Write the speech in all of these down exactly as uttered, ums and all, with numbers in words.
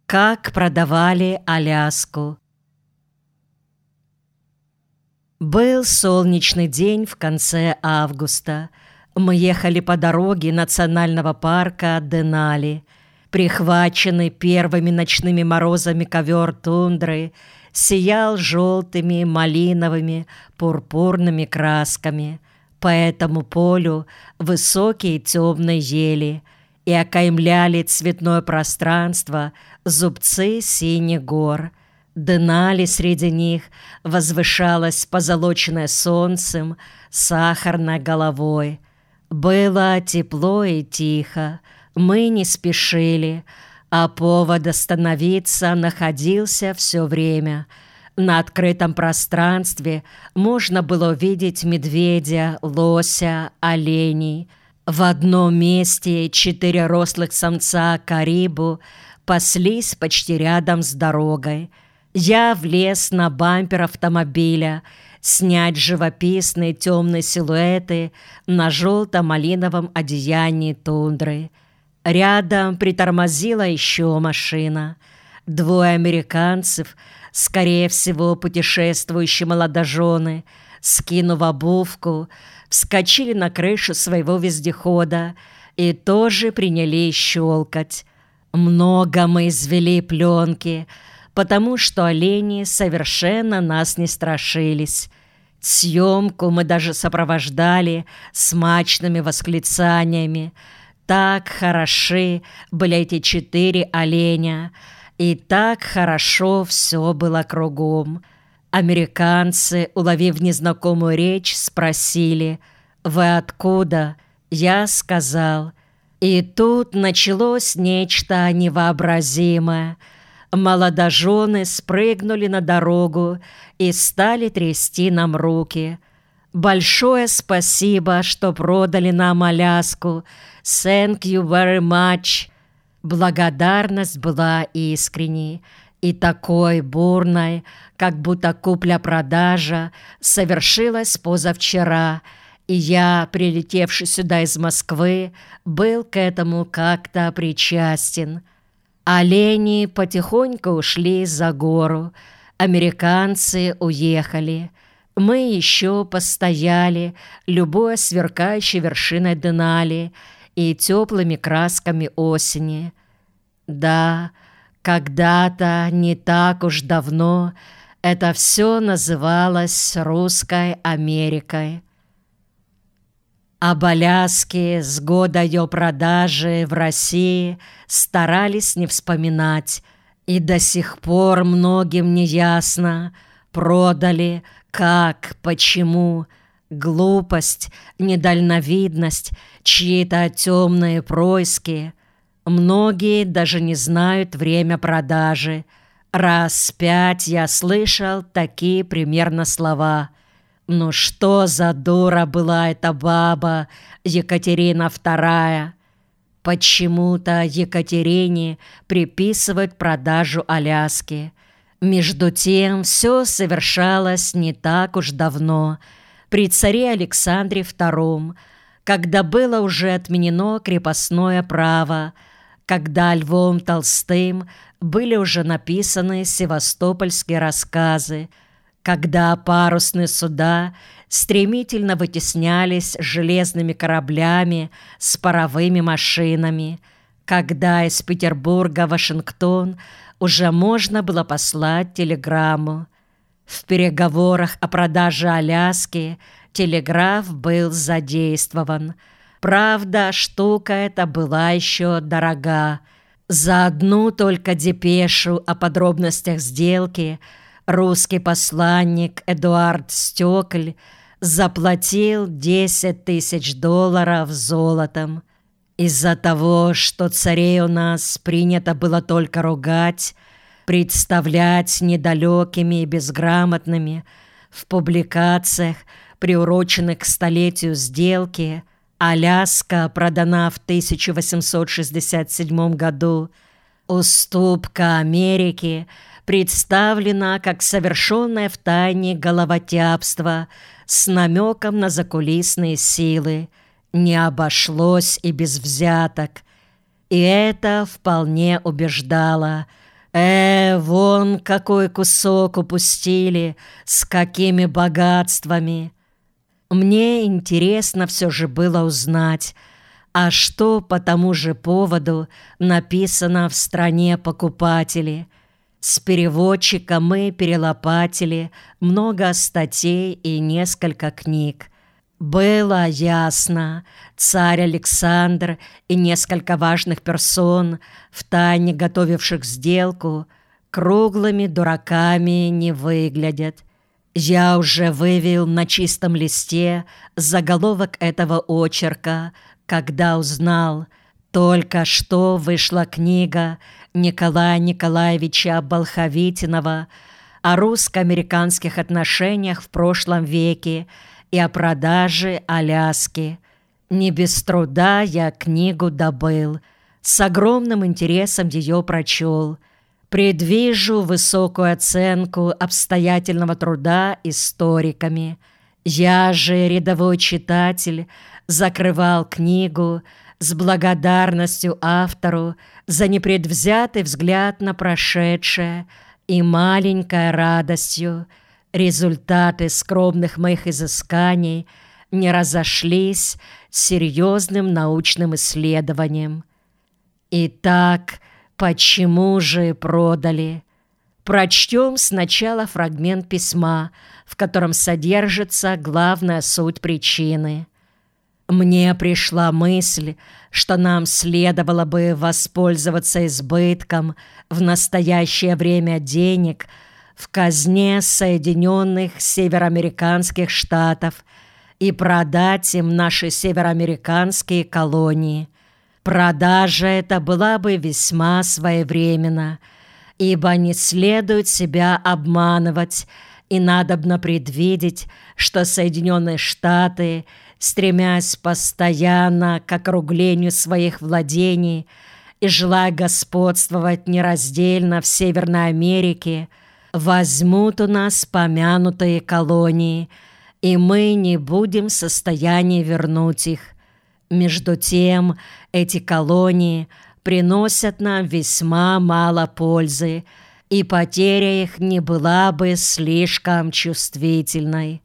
Как продавали Аляску. Был солнечный день в конце августа. Мы ехали по дороге национального парка Денали. Прихваченный первыми ночными морозами ковер тундры сиял желтыми, малиновыми, пурпурными красками. По этому полю высокие темные ели и окаймляли цветное пространство зубцы синих гор. Денали среди них возвышалась позолоченная солнцем сахарной головой. Было тепло и тихо, мы не спешили, а повод остановиться находился все время. На открытом пространстве можно было увидеть медведя, лося, оленей. В одном месте четыре рослых самца карибу паслись почти рядом с дорогой. Я влез на бампер автомобиля, снять живописные темные силуэты на желто-малиновом одеянии тундры. Рядом притормозила еще машина. Двое американцев, скорее всего, путешествующие молодожены, скинув обувку, вскочили на крышу своего вездехода и тоже принялись щелкать. Много мы извели пленки, потому что олени совершенно нас не страшились. Съемку мы даже сопровождали смачными восклицаниями. Так хороши были эти четыре оленя, и так хорошо все было кругом. Американцы, уловив незнакомую речь, спросили: «Вы откуда?» Я сказал. И тут началось нечто невообразимое. Молодожены спрыгнули на дорогу и стали трясти нам руки. «Большое спасибо, что продали нам Аляску. Thank you very much». Благодарность была искренней и такой бурной, как будто купля-продажа совершилась позавчера, и я, прилетевший сюда из Москвы, был к этому как-то причастен. Олени потихоньку ушли за гору, американцы уехали. Мы еще постояли, любуясь сверкающей вершиной Денали и теплыми красками осени. Да, когда-то, не так уж давно, это все называлось Русской Америкой. Об Аляске с года ее продажи в России старались не вспоминать, и до сих пор многим не ясно, продали, как, почему. Глупость, недальновидность, чьи-то темные происки. Многие даже не знают время продажи. Раз пять я слышал такие примерно слова: «Ну что за дура была эта баба, Екатерина вторая?» Почему-то Екатерине приписывают продажу Аляски. Между тем все совершалось не так уж давно, при царе Александре втором, когда было уже отменено крепостное право, когда Львом Толстым были уже написаны севастопольские рассказы, когда парусные суда стремительно вытеснялись железными кораблями с паровыми машинами, когда из Петербурга в Вашингтон уже можно было послать телеграмму. В переговорах о продаже Аляски телеграф был задействован. Правда, штука эта была еще дорога. За одну только депешу о подробностях сделки русский посланник Эдуард Стекль заплатил десять тысяч долларов золотом. Из-за того, что царей у нас принято было только ругать, представлять недалекими и безграмотными, в публикациях, приуроченных к столетию сделки, Аляска продана в тысяча восемьсот шестьдесят седьмом году, уступка Америки представлена как совершенное втайне головотяпство с намеком на закулисные силы. Не обошлось и без взяток. И это вполне убеждало. Э, вон какой кусок упустили, с какими богатствами. Мне интересно все же было узнать, а что по тому же поводу написано в «Стране покупателей». С переводчика мы перелопатили много статей и несколько книг. Было ясно, царь Александр и несколько важных персон, втайне готовивших сделку, круглыми дураками не выглядят. Я уже вывел на чистом листе заголовок этого очерка, когда узнал, только что вышла книга Николая Николаевича Болховитинова о русско-американских отношениях в прошлом веке и о продаже Аляски. Не без труда я книгу добыл, с огромным интересом ее прочел. Предвижу высокую оценку обстоятельного труда историками. Я же, рядовой читатель, закрывал книгу с благодарностью автору за непредвзятый взгляд на прошедшее и маленькой радостью. Результаты скромных моих изысканий не разошлись с серьезным научным исследованием. Итак, почему же продали? Прочтем сначала фрагмент письма, в котором содержится главная суть причины. Мне пришла мысль, что нам следовало бы воспользоваться избытком в настоящее время денег в казне Соединенных Североамериканских Штатов и продать им наши североамериканские колонии. Продажа эта была бы весьма своевременна, ибо не следует себя обманывать, и надобно предвидеть, что Соединенные Штаты, стремясь постоянно к округлению своих владений и желая господствовать нераздельно в Северной Америке, возьмут у нас помянутые колонии, и мы не будем в состоянии вернуть их. Между тем, эти колонии приносят нам весьма мало пользы, и потеря их не была бы слишком чувствительной.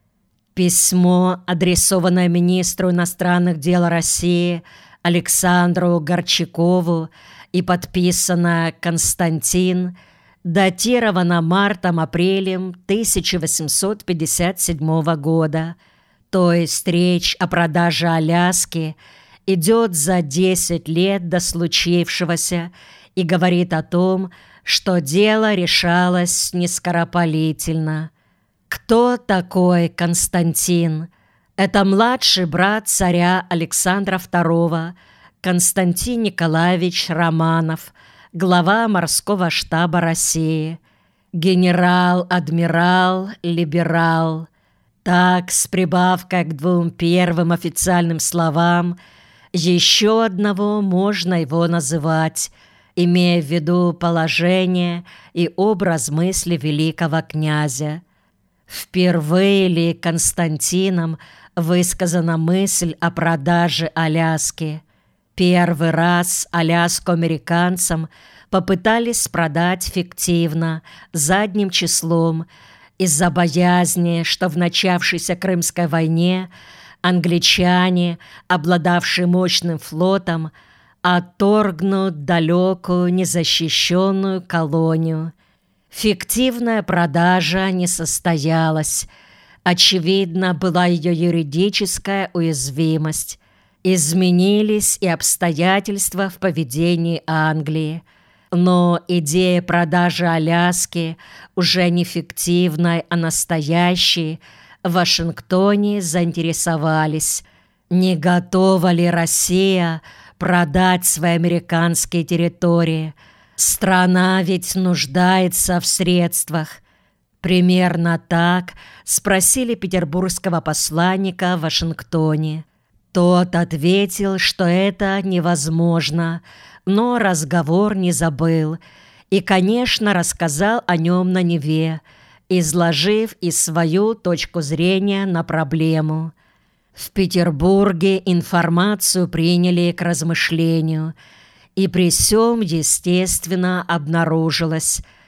Письмо, адресованное министру иностранных дел России Александру Горчакову и подписанное «Константин», датировано мартом-апрелем тысяча восемьсот пятьдесят седьмого года, то есть речь о продаже Аляски идет за десять лет до случившегося и говорит о том, что дело решалось нескоропалительно. Кто такой Константин? Это младший брат царя Александра второго, Константин Николаевич Романов, глава морского штаба России, генерал-адмирал, либерал. Так, с прибавкой к двум первым официальным словам, еще одного можно его называть, имея в виду положение и образ мысли великого князя. Впервые ли Константином высказана мысль о продаже Аляски? Первый раз Аляску американцам попытались продать фиктивно, задним числом, из-за боязни, что в начавшейся Крымской войне англичане, обладавшие мощным флотом, отторгнут далекую незащищенную колонию. Фиктивная продажа не состоялась. Очевидно, была ее юридическая уязвимость. Изменились и обстоятельства в поведении Англии. Но идея продажи Аляски, уже не фиктивной, а настоящей, в Вашингтоне заинтересовались. Не готова ли Россия продать свои американские территории? Страна ведь нуждается в средствах. Примерно так спросили петербургского посланника в Вашингтоне. Тот ответил, что это невозможно, но разговор не забыл и, конечно, рассказал о нем на Неве, изложив и свою точку зрения на проблему. В Петербурге информацию приняли к размышлению, И при сём, естественно, обнаружилось,